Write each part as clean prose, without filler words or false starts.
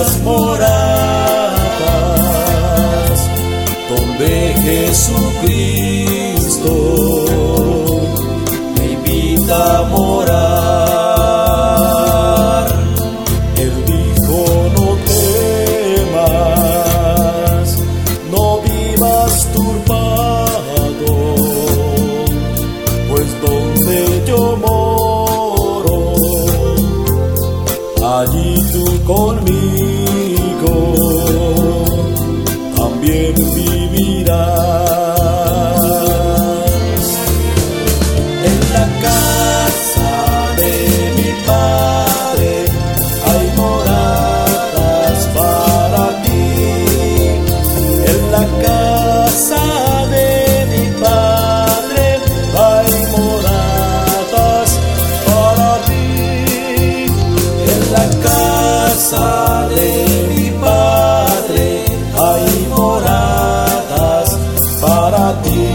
muchas moradas donde Jesucristo me invita a morar. Él dijo: no temas, no vivas turbado, pues donde yo moro, allí tú conmigo también vivirás. En la casa de mi Padre hay moradas para ti. En la casa de mi Padre hay moradas para ti. En la casa de mi Padre hay moradas para ti.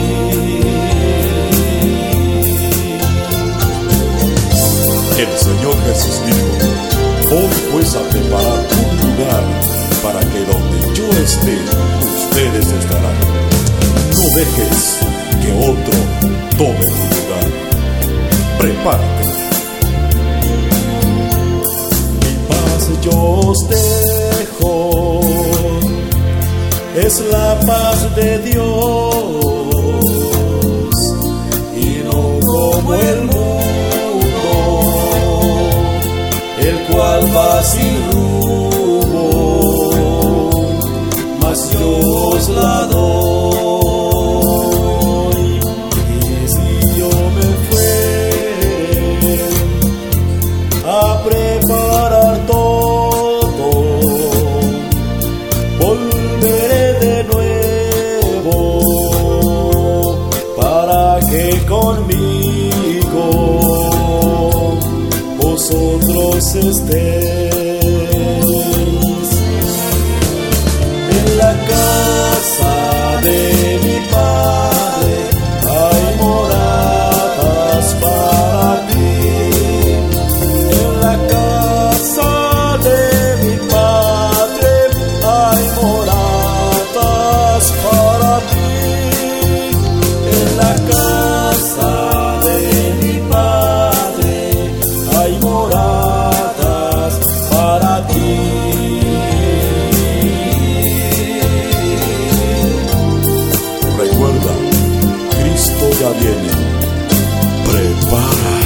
El Señor Jesús dijo: voy pues a preparar un lugar para que donde yo esté, ustedes estarán. No dejes que otro tome tu lugar. Prepárate. Mi paz yo os dejo, es la paz de Dios, y no como el mundo, el cual va sin rumbo, mas yo os la doy. Y si yo me fuere a preparar todo, volveré de nuevo para que conmigo vosotros estéis. En la casa de mi Padre hay moradas para ti. En la casa de mi Padre hay moradas para ti. En la casa de mi Padre hay moradas para ti. Recuerda, Cristo ya viene. Prepara.